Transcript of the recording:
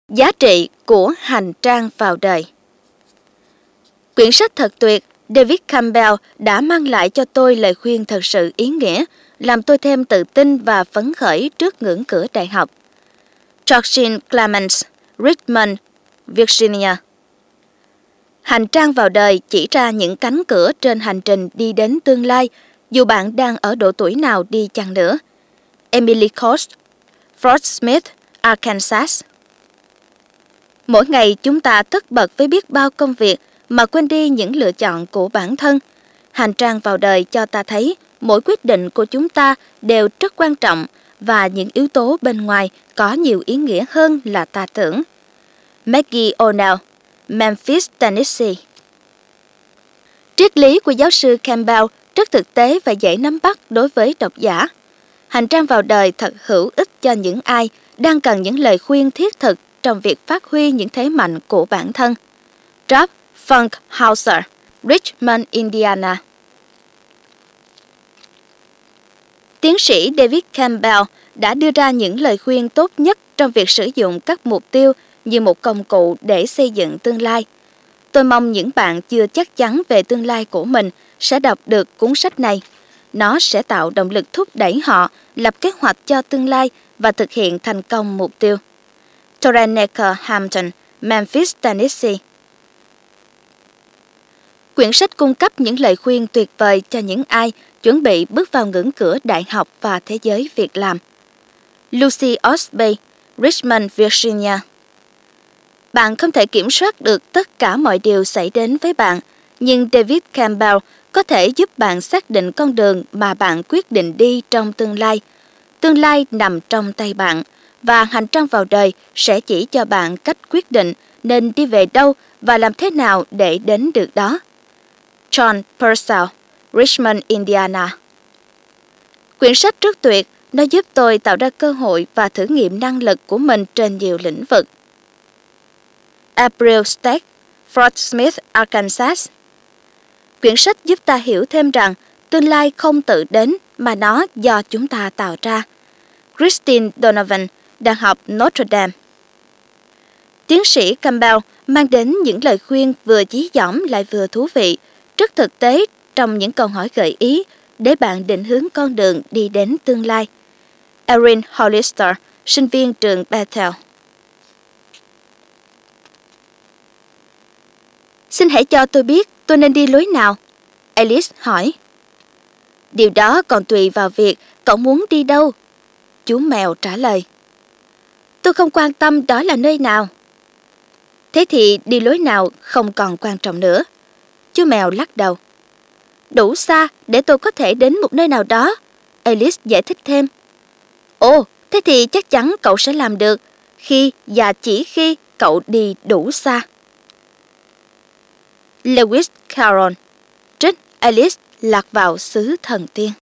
Giá trị của hành trang vào đời. Quyển sách thật tuyệt, David Campbell đã mang lại cho tôi lời khuyên thật sự ý nghĩa, làm tôi thêm tự tin và phấn khởi trước ngưỡng cửa đại học. Georgine Clemens, Richmond, Virginia. Hành trang vào đời chỉ ra những cánh cửa trên hành trình đi đến tương lai, dù bạn đang ở độ tuổi nào đi chăng nữa. Emily Coast, Fort Smith, Arkansas. Mỗi ngày chúng ta tất bật với biết bao công việc mà quên đi những lựa chọn của bản thân. Hành trang vào đời cho ta thấy mỗi quyết định của chúng ta đều rất quan trọng và những yếu tố bên ngoài có nhiều ý nghĩa hơn là ta tưởng. Maggie O'Neill, Memphis, Tennessee. Triết lý của giáo sư Campbell rất thực tế và dễ nắm bắt đối với độc giả. Hành trang vào đời thật hữu ích cho những ai đang cần những lời khuyên thiết thực trong việc phát huy những thế mạnh của bản thân. Rob Funkhauser, Richmond, Indiana. Tiến sĩ David Campbell đã đưa ra những lời khuyên tốt nhất trong việc sử dụng các mục tiêu như một công cụ để xây dựng tương lai. Tôi mong những bạn chưa chắc chắn về tương lai của mình sẽ đọc được cuốn sách này. Nó sẽ tạo động lực thúc đẩy họ lập kế hoạch cho tương lai và thực hiện thành công mục tiêu. Toranecker Hampton, Memphis, Tennessee. Quyển sách cung cấp những lời khuyên tuyệt vời cho những ai chuẩn bị bước vào ngưỡng cửa đại học và thế giới việc làm. Lucy Osby, Richmond, Virginia. Bạn không thể kiểm soát được tất cả mọi điều xảy đến với bạn, nhưng David Campbell có thể giúp bạn xác định con đường mà bạn quyết định đi trong tương lai. Tương lai nằm trong tay bạn, và hành trang vào đời sẽ chỉ cho bạn cách quyết định nên đi về đâu và làm thế nào để đến được đó. John Purcell, Richmond, Indiana. Quyển sách rất tuyệt, nó giúp tôi tạo ra cơ hội và thử nghiệm năng lực của mình trên nhiều lĩnh vực. April Steck, Fort Smith, Arkansas. Quyển sách giúp ta hiểu thêm rằng tương lai không tự đến mà nó do chúng ta tạo ra. Christine Donovan, Đại học Notre Dame. Tiến sĩ Campbell mang đến những lời khuyên vừa dí dỏm lại vừa thú vị, rất thực tế trong những câu hỏi gợi ý để bạn định hướng con đường đi đến tương lai. Erin Hollister, sinh viên trường Bethel. Xin hãy cho tôi biết tôi nên đi lối nào? Alice hỏi. Điều đó còn tùy vào việc cậu muốn đi đâu. Chú mèo trả lời. Tôi không quan tâm đó là nơi nào. Thế thì đi lối nào không còn quan trọng nữa. Chú mèo lắc đầu. Đủ xa để tôi có thể đến một nơi nào đó. Alice giải thích thêm. Ồ, thế thì chắc chắn cậu sẽ làm được khi và chỉ khi cậu đi đủ xa. Lewis Carroll, trích Alice lạc vào xứ thần tiên.